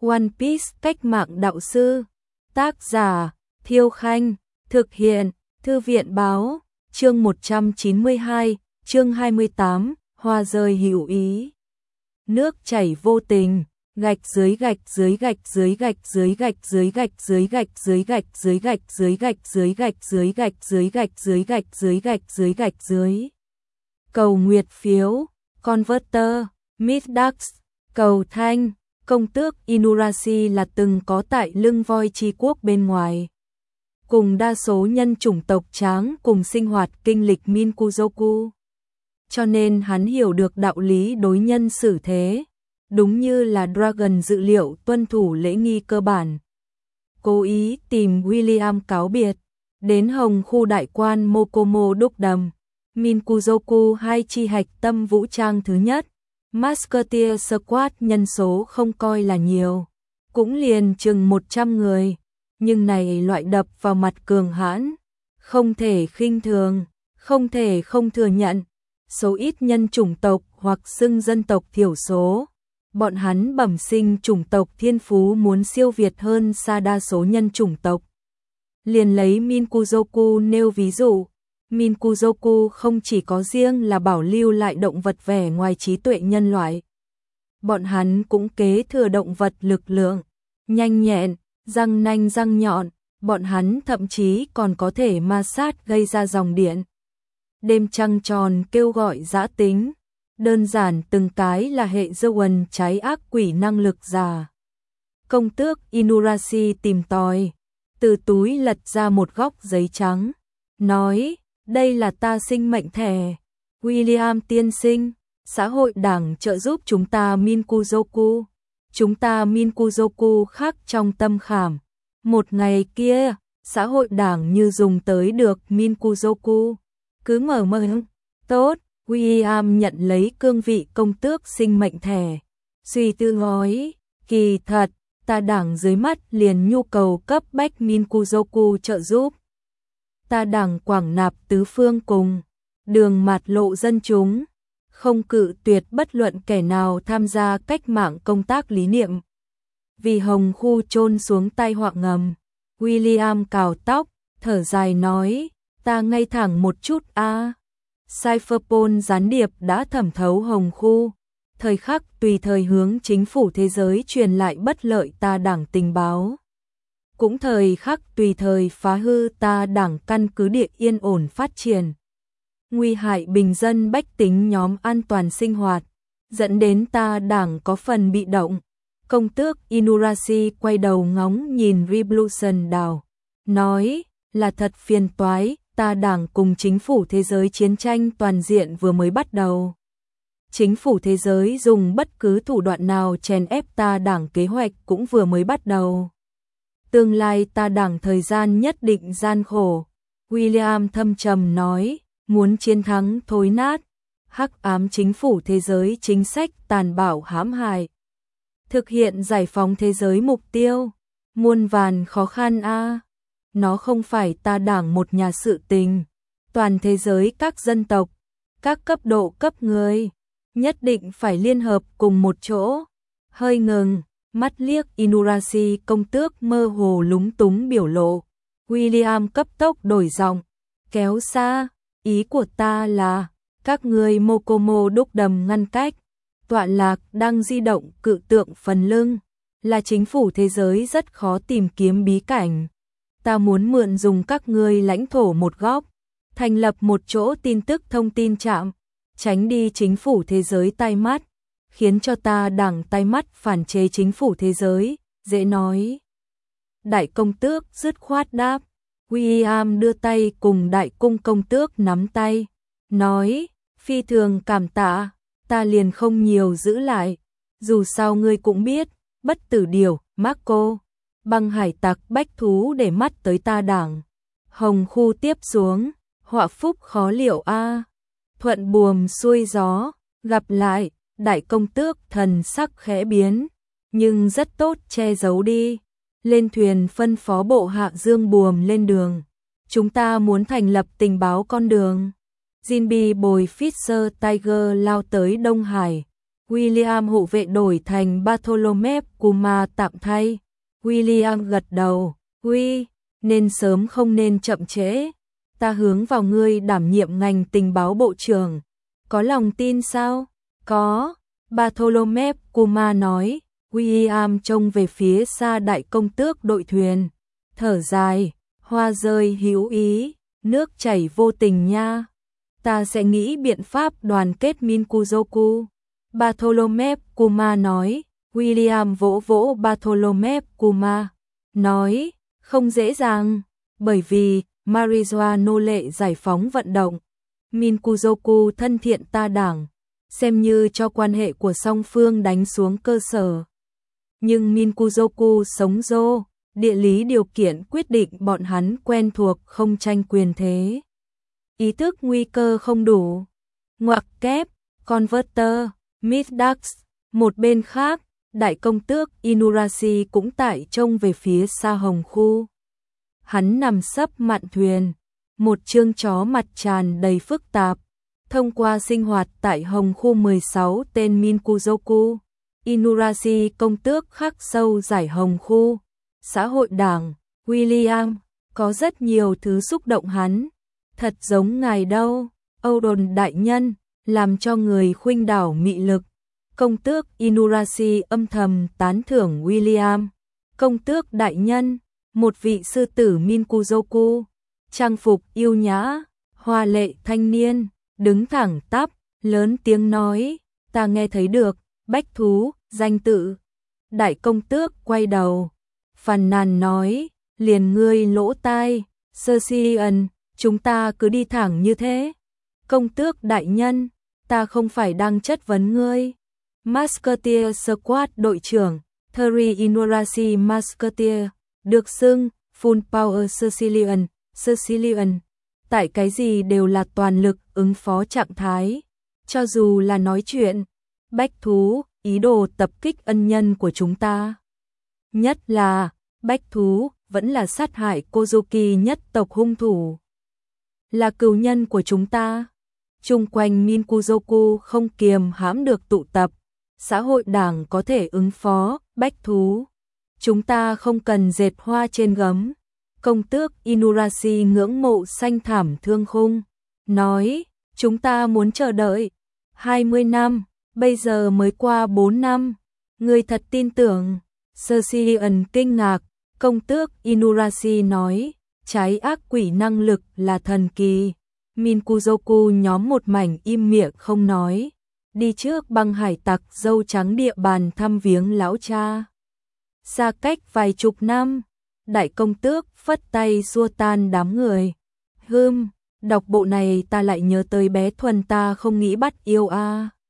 One Piece cách mạng đạo sư. Tác giả Thiêu Khanh. Thực hiện Thư viện Báo. Chương 192, chương 28, hoa rơi hữu ý. Nước chảy vô tình, gạch dưới gạch dưới gạch dưới gạch dưới gạch dưới gạch dưới gạch dưới gạch dưới gạch dưới gạch dưới gạch dưới gạch dưới gạch dưới gạch dưới gạch dưới gạch dưới. Cầu nguyệt phiếu, Converter, Midax, cầu thanh, công tước Inurashi là từng có tại lưng voi tri quốc bên ngoài. Cùng đa số nhân chủng tộc Tráng cùng sinh hoạt kinh lịch Minkuzoku. Cho nên hắn hiểu được đạo lý đối nhân xử thế, đúng như là Dragon dự liệu tuân thủ lễ nghi cơ bản. Cố ý tìm William cáo biệt, đến Hồng khu đại quan Mokomo đúc đầm, Minkuzoku hai chi hạch tâm vũ trang thứ nhất, Musketeer Squad nhân số không coi là nhiều, cũng liền chừng 100 người, nhưng này loại đập vào mặt cường hãn, không thể khinh thường, không thể không thừa nhận. Số ít nhân chủng tộc hoặc xưng dân tộc thiểu số, bọn hắn bẩm sinh chủng tộc thiên phú muốn siêu việt hơn xa đa số nhân chủng tộc. Liền lấy Minkuzoku nêu ví dụ, Minkuzoku không chỉ có riêng là bảo lưu lại động vật vẻ ngoài trí tuệ nhân loại. Bọn hắn cũng kế thừa động vật lực lượng, nhanh nhẹn, răng nanh răng nhọn, bọn hắn thậm chí còn có thể ma sát gây ra dòng điện. Đêm trăng tròn kêu gọi dã tính, đơn giản từng cái là hệ Zoan trái ác quỷ năng lực giả. Công tước Inurashi tìm tòi, từ túi lật ra một góc giấy trắng, nói, đây là ta sinh mệnh thẻ, William tiên sinh, xã hội đảng trợ giúp chúng ta Minkuzoku khắc trong tâm khảm. Một ngày kia, xã hội đảng như dùng tới được Minkuzoku. Cứ mở tốt, William nhận lấy cương vị công tước sinh mệnh thẻ. Suy tư nói, kỳ thật, ta đảng dưới mắt liền nhu cầu cấp bách Minkuzoku trợ giúp. Ta đảng quảng nạp tứ phương cùng, đường mạt lộ dân chúng, không cự tuyệt bất luận kẻ nào tham gia cách mạng công tác lý niệm. Vì Hồng khu chôn xuống tai họa ngầm, William cào tóc, thở dài nói, ta ngay thẳng một chút a. Cypherpol gián điệp đã thẩm thấu Hồng khu, thời khắc tùy thời hướng chính phủ thế giới truyền lại bất lợi ta đảng tình báo. Cũng thời khắc tùy thời phá hư ta đảng căn cứ địa yên ổn phát triển. Nguy hại bình dân bách tính nhóm an toàn sinh hoạt, dẫn đến ta đảng có phần bị động. Công tước Inurashi quay đầu ngóng nhìn Revolution đảo, nói, là thật phiền toái, ta đảng cùng chính phủ thế giới chiến tranh toàn diện vừa mới bắt đầu. Chính phủ thế giới dùng bất cứ thủ đoạn nào chèn ép ta đảng kế hoạch cũng vừa mới bắt đầu. Tương lai ta đảng thời gian nhất định gian khổ. William thâm trầm nói, muốn chiến thắng thối nát, hắc ám chính phủ thế giới chính sách tàn bạo hãm hại. Thực hiện giải phóng thế giới mục tiêu, muôn vàn khó khăn a. Nó không phải ta đảng một nhà sự tình, toàn thế giới các dân tộc, các cấp độ cấp người, nhất định phải liên hợp cùng một chỗ. Hơi ngừng, mắt liếc Inurashi công tước mơ hồ lúng túng biểu lộ. William cấp tốc đổi giọng, kéo xa, ý của ta là, các người Mokomo đúc đầm ngăn cách, tọa lạc đang di động cự tượng phần lưng, là chính phủ thế giới rất khó tìm kiếm bí cảnh. Ta muốn mượn dùng các ngươi lãnh thổ một góc, thành lập một chỗ tin tức thông tin trạm, tránh đi chính phủ thế giới tai mắt, khiến cho ta đảng tai mắt phản chế chính phủ thế giới, dễ nói. Đại công tước dứt khoát đáp, William đưa tay cùng đại cung công tước nắm tay, nói, phi thường cảm tạ, ta liền không nhiều giữ lại, dù sao ngươi cũng biết, bất tử điều, Marco. Băng hải tặc bách thú để mắt tới ta đảng. Hồng khu tiếp xuống, họa phúc khó liệu a. Thuận buồm xuôi gió, gặp lại, đại công tước thần sắc khẽ biến, nhưng rất tốt che giấu đi. Lên thuyền phân phó bộ hạ dương buồm lên đường. Chúng ta muốn thành lập tình báo con đường. Jinbe bồi Fisher Tiger lao tới Đông Hải. William hộ vệ đổi thành Bartholomew Kuma tạm thay. William gật đầu, nên sớm không nên chậm trễ. Ta hướng vào ngươi đảm nhiệm ngành tình báo bộ trưởng. Có lòng tin sao? Có, Bartholomew Kuma nói. William trông về phía xa đại công tước đội thuyền. Thở dài, hoa rơi hữu ý, nước chảy vô tình nha. Ta sẽ nghĩ biện pháp đoàn kết Minkuzoku. Bartholomew Kuma nói. William vỗ vỗ Bartholomew Kuma, nói, không dễ dàng, bởi vì marijuana nô lệ giải phóng vận động. Minkuzoku thân thiện ta đảng, xem như cho quan hệ của song phương đánh xuống cơ sở. Nhưng Minkuzoku sống dô, địa lý điều kiện quyết định bọn hắn quen thuộc không tranh quyền thế. Ý thức nguy cơ không đủ. Ngoặc kép, Converter, Mithdax. Một bên khác, đại công tước Inurashi cũng tại trông về phía xa hồng khu. Hắn nằm sấp mạn thuyền, một chương chó mặt tràn đầy phức tạp. Thông qua sinh hoạt tại hồng khu 16 tên Minkuzoku, Inurashi công tước khắc sâu giải hồng khu. Xã hội đảng, William, có rất nhiều thứ xúc động hắn. Thật giống ngài đâu, Âu Đồn đại nhân, làm cho người khuynh đảo mị lực. Công tước Inurashi âm thầm tán thưởng William. Công tước đại nhân, một vị sư tử Minkuzoku, trang phục yêu nhã, hoa lệ thanh niên, đứng thẳng tắp, lớn tiếng nói, ta nghe thấy được, bách thú, danh tự. Đại công tước quay đầu, phàn nàn nói, liền ngươi lỗ tai, Cerseian, chúng ta cứ đi thẳng như thế. Công tước đại nhân, ta không phải đang chất vấn ngươi. Musketeer Squad đội trưởng, Terry Inurashi Musketeer, được xưng, Full Power Cerseian, tại cái gì đều là toàn lực ứng phó trạng thái. Cho dù là nói chuyện, bách thú, ý đồ tập kích ân nhân của chúng ta. Nhất là, bách thú, vẫn là sát hại Kozuki nhất tộc hung thủ. Là cừu nhân của chúng ta. Chung quanh Minkuzoku không kiềm hãm được tụ tập. Xã hội đảng có thể ứng phó, bách thú. Chúng ta không cần dệt hoa trên gấm. Công tước Inurashi ngưỡng mộ xanh thảm thương khung. Nói, chúng ta muốn chờ đợi 20 năm, bây giờ mới qua 4 năm. Người thật tin tưởng. Cerseian kinh ngạc. Công tước Inurashi nói, trái ác quỷ năng lực là thần kỳ. Minkuzoku nhóm một mảnh im miệng không nói. Đi trước băng hải tặc dâu trắng địa bàn thăm viếng lão cha. Xa cách vài chục năm, đại công tước phất tay xua tan đám người. Đọc bộ này ta lại nhớ tới bé Thuần ta không nghĩ bắt yêu a.